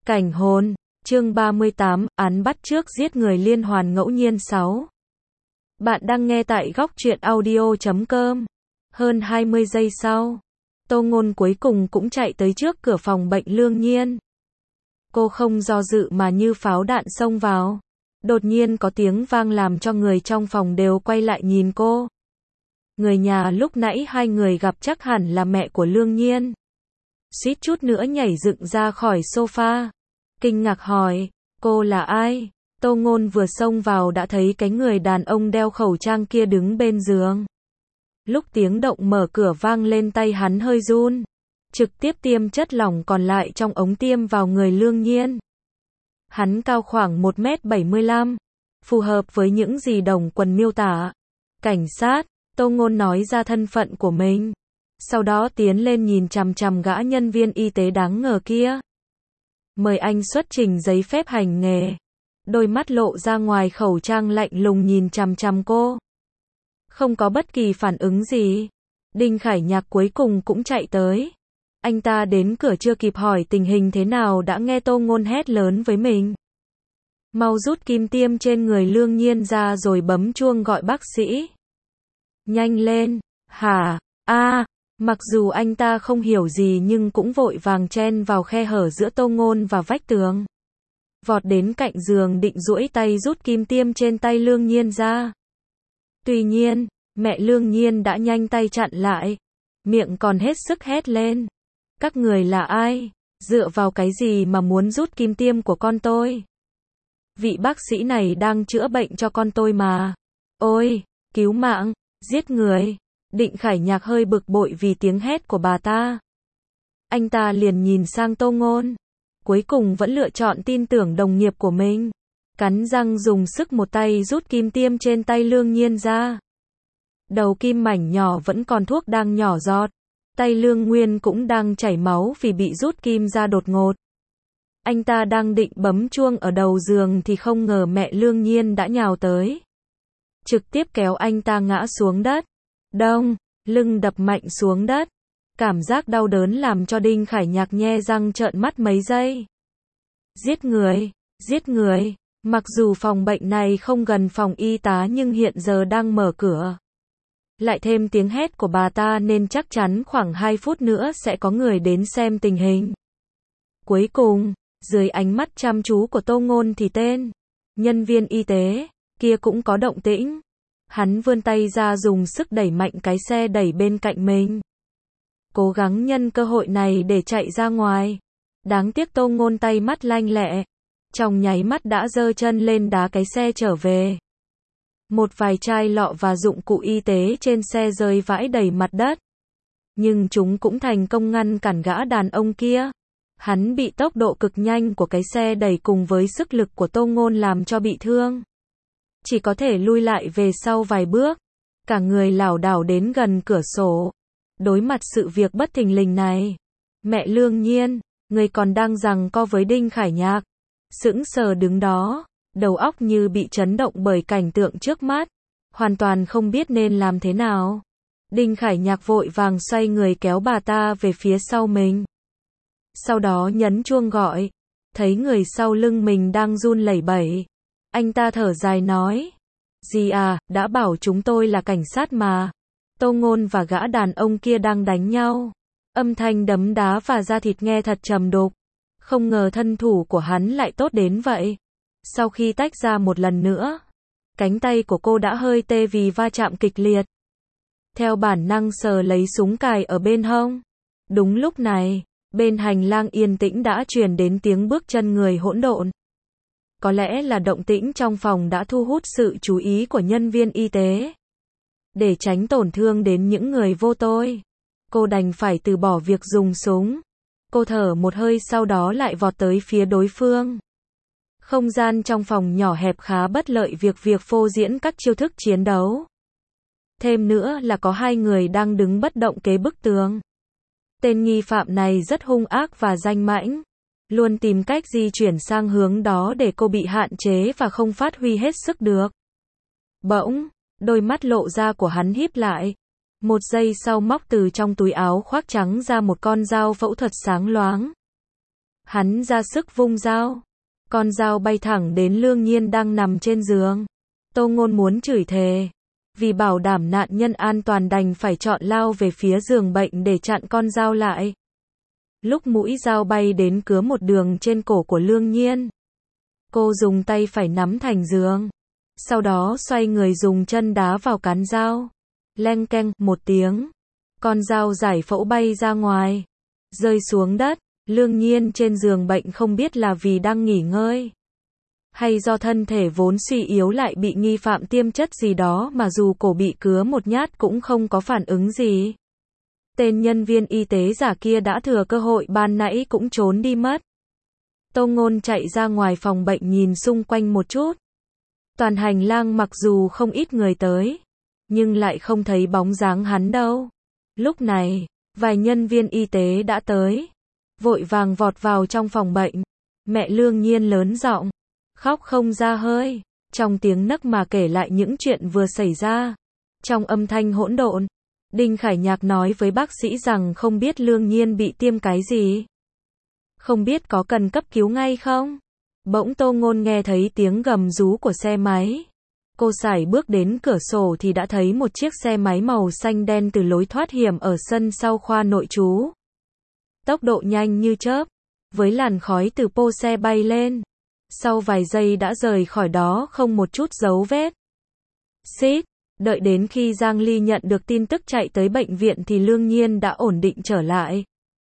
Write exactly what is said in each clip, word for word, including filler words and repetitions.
Cảnh hồn, chương ba mươi tám, án bắt chước giết người liên hoàn ngẫu nhiên sáu. Bạn đang nghe tại góc truyện audio chấm com. Hơn hai mươi giây sau, Tô Ngôn cuối cùng cũng chạy tới trước cửa phòng bệnh Lương Nhiên. Cô không do dự mà như pháo đạn xông vào. Đột nhiên có tiếng vang làm cho người trong phòng đều quay lại nhìn cô. Người nhà lúc nãy hai người gặp chắc hẳn là mẹ của Lương Nhiên. Suýt chút nữa nhảy dựng ra khỏi sofa. Kinh ngạc hỏi, cô là ai? Tô Ngôn vừa xông vào đã thấy cái người đàn ông đeo khẩu trang kia đứng bên giường. Lúc tiếng động mở cửa vang lên tay hắn hơi run. Trực tiếp tiêm chất lỏng còn lại trong ống tiêm vào người Lương Nhiên. Hắn cao khoảng một mét bảy mươi lăm. Phù hợp với những gì đồng quần miêu tả. Cảnh sát, Tô Ngôn nói ra thân phận của mình. Sau đó tiến lên nhìn chằm chằm gã nhân viên y tế đáng ngờ kia. Mời anh xuất trình giấy phép hành nghề. Đôi mắt lộ ra ngoài khẩu trang lạnh lùng nhìn chằm chằm cô. Không có bất kỳ phản ứng gì. Đinh Khải Nhạc cuối cùng cũng chạy tới. Anh ta đến cửa chưa kịp hỏi tình hình thế nào đã nghe Tô Ngôn hét lớn với mình. Mau rút kim tiêm trên người Lương Nhiên ra rồi bấm chuông gọi bác sĩ. Nhanh lên, hả, a. Mặc dù anh ta không hiểu gì nhưng cũng vội vàng chen vào khe hở giữa Tô Ngôn và vách tường. Vọt đến cạnh giường định duỗi tay rút kim tiêm trên tay Lương Nhiên ra. Tuy nhiên, mẹ Lương Nhiên đã nhanh tay chặn lại. Miệng còn hết sức hét lên. Các người là ai? Dựa vào cái gì mà muốn rút kim tiêm của con tôi? Vị bác sĩ này đang chữa bệnh cho con tôi mà. Ôi, cứu mạng, giết người. Định Khải Nhạc hơi bực bội vì tiếng hét của bà ta. Anh ta liền nhìn sang Tô Ngôn. Cuối cùng vẫn lựa chọn tin tưởng đồng nghiệp của mình. Cắn răng dùng sức một tay rút kim tiêm trên tay Lương Nhiên ra. Đầu kim mảnh nhỏ vẫn còn thuốc đang nhỏ giọt. Tay Lương Nguyên cũng đang chảy máu vì bị rút kim ra đột ngột. Anh ta đang định bấm chuông ở đầu giường thì không ngờ mẹ Lương Nhiên đã nhào tới. Trực tiếp kéo anh ta ngã xuống đất. Đông, lưng đập mạnh xuống đất. Cảm giác đau đớn làm cho Đinh Khải Nhạc nhe răng trợn mắt mấy giây. Giết người, giết người. Mặc dù phòng bệnh này không gần phòng y tá nhưng hiện giờ đang mở cửa. Lại thêm tiếng hét của bà ta nên chắc chắn khoảng hai phút nữa sẽ có người đến xem tình hình. Cuối cùng, dưới ánh mắt chăm chú của Tô Ngôn thì tên nhân viên y tế kia cũng có động tĩnh. Hắn vươn tay ra dùng sức đẩy mạnh cái xe đẩy bên cạnh mình. Cố gắng nhân cơ hội này để chạy ra ngoài. Đáng tiếc Tô Ngôn tay mắt lanh lẹ. Trong nháy mắt đã giơ chân lên đá cái xe trở về. Một vài chai lọ và dụng cụ y tế trên xe rơi vãi đầy mặt đất. Nhưng chúng cũng thành công ngăn cản gã đàn ông kia. Hắn bị tốc độ cực nhanh của cái xe đẩy cùng với sức lực của Tô Ngôn làm cho bị thương. Chỉ có thể lui lại về sau vài bước. Cả người lảo đảo đến gần cửa sổ. Đối mặt sự việc bất thình lình này. Mẹ Lương Nhiên, người còn đang giằng co với Đinh Khải Nhạc. Sững sờ đứng đó. Đầu óc như bị chấn động bởi cảnh tượng trước mắt. Hoàn toàn không biết nên làm thế nào. Đinh Khải Nhạc vội vàng xoay người kéo bà ta về phía sau mình. Sau đó nhấn chuông gọi. Thấy người sau lưng mình đang run lẩy bẩy. Anh ta thở dài nói. Dì à, đã bảo chúng tôi là cảnh sát mà. Tô Ngôn và gã đàn ông kia đang đánh nhau. Âm thanh đấm đá và da thịt nghe thật trầm đục. Không ngờ thân thủ của hắn lại tốt đến vậy. Sau khi tách ra một lần nữa, cánh tay của cô đã hơi tê vì va chạm kịch liệt. Theo bản năng sờ lấy súng cài ở bên hông. Đúng lúc này, bên hành lang yên tĩnh đã truyền đến tiếng bước chân người hỗn độn. Có lẽ là động tĩnh trong phòng đã thu hút sự chú ý của nhân viên y tế. Để tránh tổn thương đến những người vô tội, cô đành phải từ bỏ việc dùng súng. Cô thở một hơi sau đó lại vọt tới phía đối phương. Không gian trong phòng nhỏ hẹp khá bất lợi việc việc phô diễn các chiêu thức chiến đấu. Thêm nữa là có hai người đang đứng bất động kế bức tường. Tên nghi phạm này rất hung ác và danh mãnh. Luôn tìm cách di chuyển sang hướng đó để cô bị hạn chế và không phát huy hết sức được. Bỗng, đôi mắt lộ ra của hắn híp lại. Một giây sau móc từ trong túi áo khoác trắng ra một con dao phẫu thuật sáng loáng. Hắn ra sức vung dao. Con dao bay thẳng đến Lương Nhiên đang nằm trên giường. Tô Ngôn muốn chửi thề. Vì bảo đảm nạn nhân an toàn đành phải chọn lao về phía giường bệnh để chặn con dao lại. Lúc mũi dao bay đến cứa một đường trên cổ của Lương Nhiên. Cô dùng tay phải nắm thành giường. Sau đó xoay người dùng chân đá vào cán dao. Leng keng một tiếng. Con dao giải phẫu bay ra ngoài. Rơi xuống đất. Lương Nhiên trên giường bệnh không biết là vì đang nghỉ ngơi. Hay do thân thể vốn suy yếu lại bị nghi phạm tiêm chất gì đó mà dù cổ bị cứa một nhát cũng không có phản ứng gì. Tên nhân viên y tế giả kia đã thừa cơ hội ban nãy cũng trốn đi mất. Tô Ngôn chạy ra ngoài phòng bệnh nhìn xung quanh một chút. Toàn hành lang mặc dù không ít người tới, nhưng lại không thấy bóng dáng hắn đâu. Lúc này, vài nhân viên y tế đã tới, vội vàng vọt vào trong phòng bệnh. Mẹ Lương Nhiên lớn giọng, khóc không ra hơi, trong tiếng nấc mà kể lại những chuyện vừa xảy ra. Trong âm thanh hỗn độn, Đinh Khải Nhạc nói với bác sĩ rằng không biết Lương Nhiên bị tiêm cái gì. Không biết có cần cấp cứu ngay không? Bỗng Tô Ngôn nghe thấy tiếng gầm rú của xe máy. Cô sải bước đến cửa sổ thì đã thấy một chiếc xe máy màu xanh đen từ lối thoát hiểm ở sân sau khoa nội trú. Tốc độ nhanh như chớp, với làn khói từ pô xe bay lên. Sau vài giây đã rời khỏi đó không một chút dấu vết. Xít, đợi đến khi Giang Ly nhận được tin tức chạy tới bệnh viện thì Lương Nhiên đã ổn định trở lại.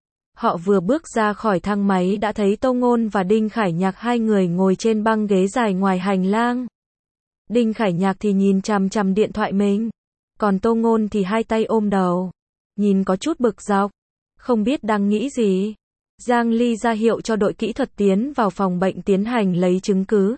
Họ vừa bước ra khỏi thang máy đã thấy Tô Ngôn và Đinh Khải Nhạc hai người ngồi trên băng ghế dài ngoài hành lang. Đinh Khải Nhạc thì nhìn chằm chằm điện thoại mình, còn Tô Ngôn thì hai tay ôm đầu, nhìn có chút bực dọc, không biết đang nghĩ gì. Giang Ly ra hiệu cho đội kỹ thuật tiến vào phòng bệnh tiến hành lấy chứng cứ.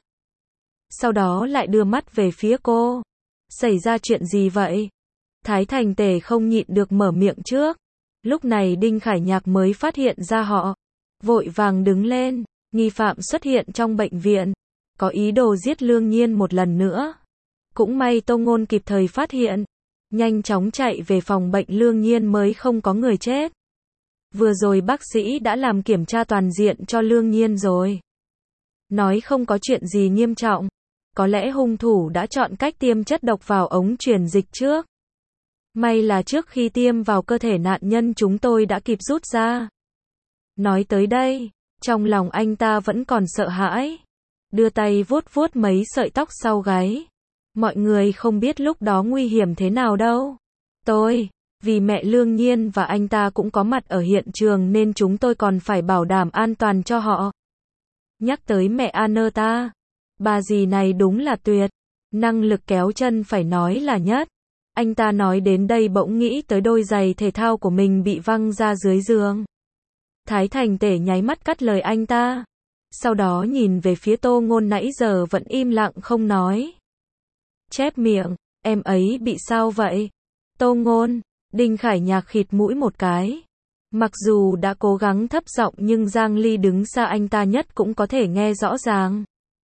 Sau đó lại đưa mắt về phía cô. Xảy ra chuyện gì vậy? Thái Thành Tề không nhịn được mở miệng trước. Lúc này Đinh Khải Nhạc mới phát hiện ra họ. Vội vàng đứng lên. Nghi phạm xuất hiện trong bệnh viện. Có ý đồ giết Lương Nhiên một lần nữa. Cũng may Tô Ngôn kịp thời phát hiện. Nhanh chóng chạy về phòng bệnh Lương Nhiên mới không có người chết. Vừa rồi bác sĩ đã làm kiểm tra toàn diện cho Lương Nhiên rồi. Nói không có chuyện gì nghiêm trọng. Có lẽ hung thủ đã chọn cách tiêm chất độc vào ống truyền dịch trước. May là trước khi tiêm vào cơ thể nạn nhân chúng tôi đã kịp rút ra. Nói tới đây, trong lòng anh ta vẫn còn sợ hãi. Đưa tay vuốt vuốt mấy sợi tóc sau gáy. Mọi người không biết lúc đó nguy hiểm thế nào đâu. Tôi, vì mẹ Lương Nhiên và anh ta cũng có mặt ở hiện trường nên chúng tôi còn phải bảo đảm an toàn cho họ. Nhắc tới mẹ Anata, bà dì này đúng là tuyệt. Năng lực kéo chân phải nói là nhất. Anh ta nói đến đây bỗng nghĩ tới đôi giày thể thao của mình bị văng ra dưới giường. Thái Thành Tể nháy mắt cắt lời anh ta. Sau đó nhìn về phía Tô Ngôn nãy giờ vẫn im lặng không nói. Chép miệng, em ấy bị sao vậy? Tô Ngôn, Đinh Khải Nhạc khịt mũi một cái. Mặc dù đã cố gắng thấp giọng nhưng Giang Ly đứng xa anh ta nhất cũng có thể nghe rõ ràng.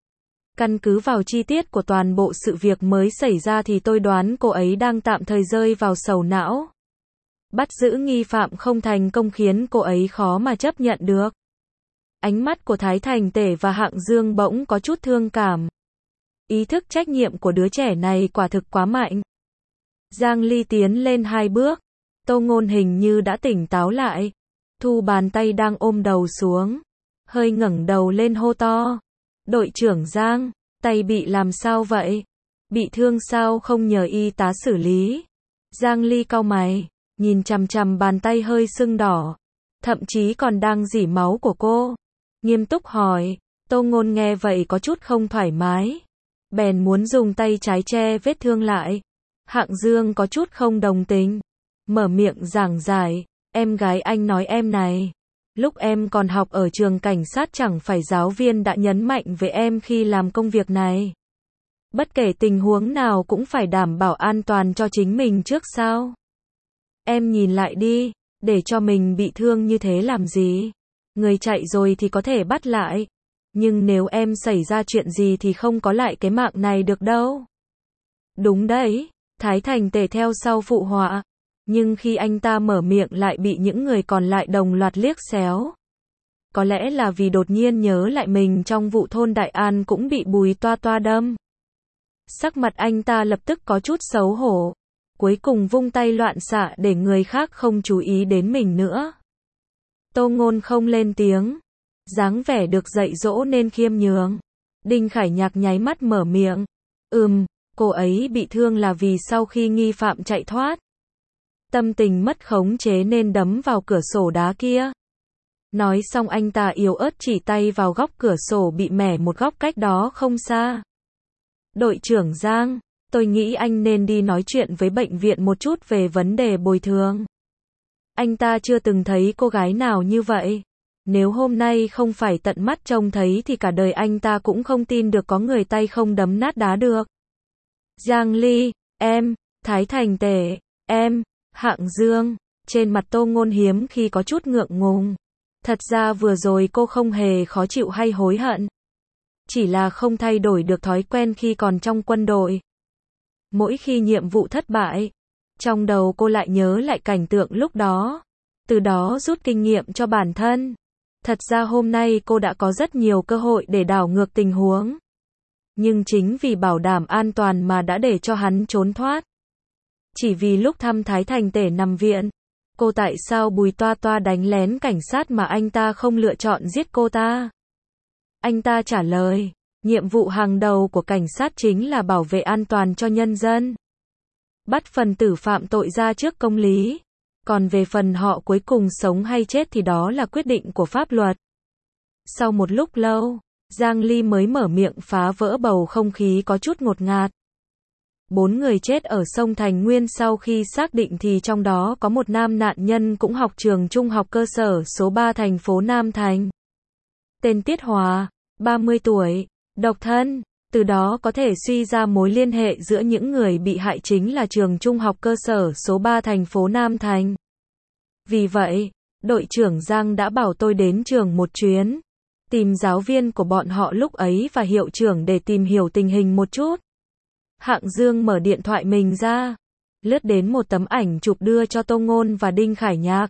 Căn cứ vào chi tiết của toàn bộ sự việc mới xảy ra thì tôi đoán cô ấy đang tạm thời rơi vào sầu não. Bắt giữ nghi phạm không thành công khiến cô ấy khó mà chấp nhận được. Ánh mắt của Thái Thành Tể và Hạng Dương bỗng có chút thương cảm. Ý thức trách nhiệm của đứa trẻ này quả thực quá mạnh. Giang Ly tiến lên hai bước. Tô Ngôn hình như đã tỉnh táo lại. Thu bàn tay đang ôm đầu xuống. Hơi ngẩng đầu lên hô to. Đội trưởng Giang, tay bị làm sao vậy? Bị thương sao không nhờ y tá xử lý? Giang Ly cau mày, nhìn chằm chằm bàn tay hơi sưng đỏ. Thậm chí còn đang rỉ máu của cô. Nghiêm túc hỏi. Tô Ngôn nghe vậy có chút không thoải mái. Bèn muốn dùng tay trái che vết thương lại. Hạng Dương có chút không đồng tình. Mở miệng giảng giải. Em gái anh nói em này. Lúc em còn học ở trường cảnh sát chẳng phải giáo viên đã nhấn mạnh với em khi làm công việc này. Bất kể tình huống nào cũng phải đảm bảo an toàn cho chính mình trước sao. Em nhìn lại đi, để cho mình bị thương như thế làm gì? Người chạy rồi thì có thể bắt lại. Nhưng nếu em xảy ra chuyện gì thì không có lại cái mạng này được đâu. Đúng đấy, Thái Thành Tể theo sau phụ họa. Nhưng khi anh ta mở miệng lại bị những người còn lại đồng loạt liếc xéo. có lẽ là vì đột nhiên nhớ lại mình trong vụ thôn Đại An cũng bị Bùi Toa Toa đâm. Sắc mặt anh ta lập tức có chút xấu hổ, cuối cùng vung tay loạn xạ để người khác không chú ý đến mình nữa. Tô Ngôn không lên tiếng, dáng vẻ được dạy dỗ nên khiêm nhường. Đinh Khải Nhạc nháy mắt mở miệng, ừm, cô ấy bị thương là vì sau khi nghi phạm chạy thoát, tâm tình mất khống chế nên đấm vào cửa sổ đá kia. Nói xong anh ta yếu ớt chỉ tay vào góc cửa sổ bị mẻ một góc cách đó không xa. Đội trưởng Giang, tôi nghĩ anh nên đi nói chuyện với bệnh viện một chút về vấn đề bồi thường. Anh ta chưa từng thấy cô gái nào như vậy. Nếu hôm nay không phải tận mắt trông thấy thì cả đời anh ta cũng không tin được có người tay không đấm nát đá được. Giang Ly, em, Thái Thành Tể, em, Hạng Dương. Trên mặt Tô Ngôn hiếm khi có chút ngượng ngùng. Thật ra vừa rồi cô không hề khó chịu hay hối hận. Chỉ là không thay đổi được thói quen khi còn trong quân đội. Mỗi khi nhiệm vụ thất bại, trong đầu cô lại nhớ lại cảnh tượng lúc đó. Từ đó rút kinh nghiệm cho bản thân. Thật ra hôm nay cô đã có rất nhiều cơ hội để đảo ngược tình huống. Nhưng chính vì bảo đảm an toàn mà đã để cho hắn trốn thoát. Chỉ vì lúc thăm Thái Thành Tể nằm viện, cô tại sao Bùi Toa Toa đánh lén cảnh sát mà anh ta không lựa chọn giết cô ta? Anh ta trả lời, nhiệm vụ hàng đầu của cảnh sát chính là bảo vệ an toàn cho nhân dân. Bắt phần tử phạm tội ra trước công lý. Còn về phần họ cuối cùng sống hay chết thì đó là quyết định của pháp luật. Sau một lúc lâu, Giang Ly mới mở miệng phá vỡ bầu không khí có chút ngột ngạt. Bốn người chết ở sông Thành Nguyên sau khi xác định thì trong đó có một nam nạn nhân cũng học trường trung học cơ sở số ba thành phố Nam Thành. Tên Tiết Hòa, ba mươi tuổi, độc thân. Từ đó có thể suy ra mối liên hệ giữa những người bị hại chính là trường trung học cơ sở số ba thành phố Nam Thành. Vì vậy, đội trưởng Giang đã bảo tôi đến trường một chuyến, tìm giáo viên của bọn họ lúc ấy và hiệu trưởng để tìm hiểu tình hình một chút. Hạng Dương mở điện thoại mình ra, lướt đến một tấm ảnh chụp đưa cho Tô Ngôn và Đinh Khải Nhạc.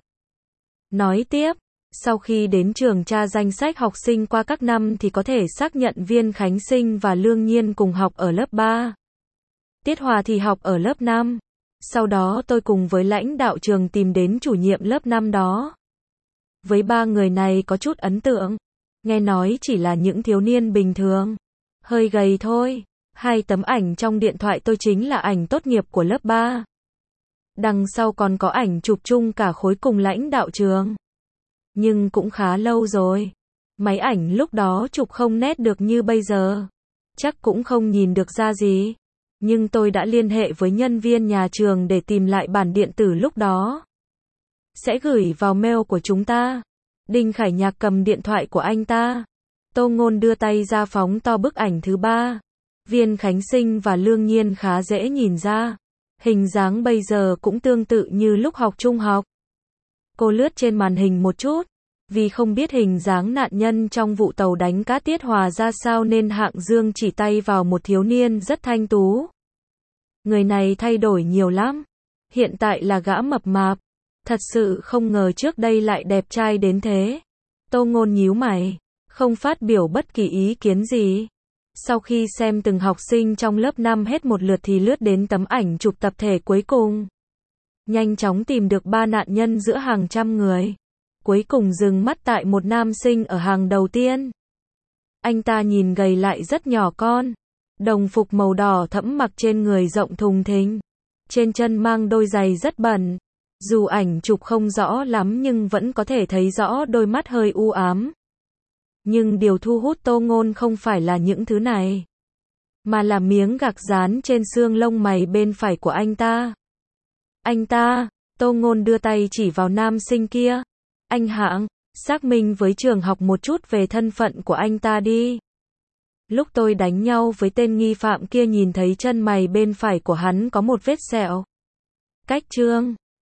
Nói tiếp, sau khi đến trường tra danh sách học sinh qua các năm thì có thể xác nhận Viên Khánh Sinh và Lương Nhiên cùng học ở lớp ba. Tiết Hòa thì học ở lớp năm. Sau đó tôi cùng với lãnh đạo trường tìm đến chủ nhiệm lớp năm đó. Với ba người này có chút ấn tượng. Nghe nói chỉ là những thiếu niên bình thường. Hơi gầy thôi. Hai tấm ảnh trong điện thoại tôi chính là ảnh tốt nghiệp của lớp ba. Đằng sau còn có ảnh chụp chung cả khối cùng lãnh đạo trường. Nhưng cũng khá lâu rồi. Máy ảnh lúc đó chụp không nét được như bây giờ. Chắc cũng không nhìn được ra gì. Nhưng tôi đã liên hệ với nhân viên nhà trường để tìm lại bản điện tử lúc đó. Sẽ gửi vào mail của chúng ta. Đinh Khải Nhạc cầm điện thoại của anh ta. Tô Ngôn đưa tay ra phóng to bức ảnh thứ ba. Viên Khánh Sinh và Lương Nhiên khá dễ nhìn ra. Hình dáng bây giờ cũng tương tự như lúc học trung học. Cô lướt trên màn hình một chút. Vì không biết hình dáng nạn nhân trong vụ tàu đánh cá Tiết Hòa ra sao nên Hạng Dương chỉ tay vào một thiếu niên rất thanh tú. Người này thay đổi nhiều lắm. Hiện tại là gã mập mạp. Thật sự không ngờ trước đây lại đẹp trai đến thế. Tô Ngôn nhíu mày, không phát biểu bất kỳ ý kiến gì. Sau khi xem từng học sinh trong lớp năm hết một lượt thì lướt đến tấm ảnh chụp tập thể cuối cùng. Nhanh chóng tìm được ba nạn nhân giữa hàng trăm người. Cuối cùng dừng mắt tại một nam sinh ở hàng đầu tiên. Anh ta nhìn gầy lại rất nhỏ con. Đồng phục màu đỏ thẫm mặc trên người rộng thùng thình. Trên chân mang đôi giày rất bẩn. Dù ảnh chụp không rõ lắm nhưng vẫn có thể thấy rõ đôi mắt hơi u ám. Nhưng điều thu hút Tô Ngôn không phải là những thứ này. Mà là miếng gạc dán trên xương lông mày bên phải của anh ta. Anh ta, Tô Ngôn đưa tay chỉ vào nam sinh kia. Anh Hạng, xác minh với trường học một chút về thân phận của anh ta đi. Lúc tôi đánh nhau với tên nghi phạm kia nhìn thấy chân mày bên phải của hắn có một vết sẹo. Cách trương.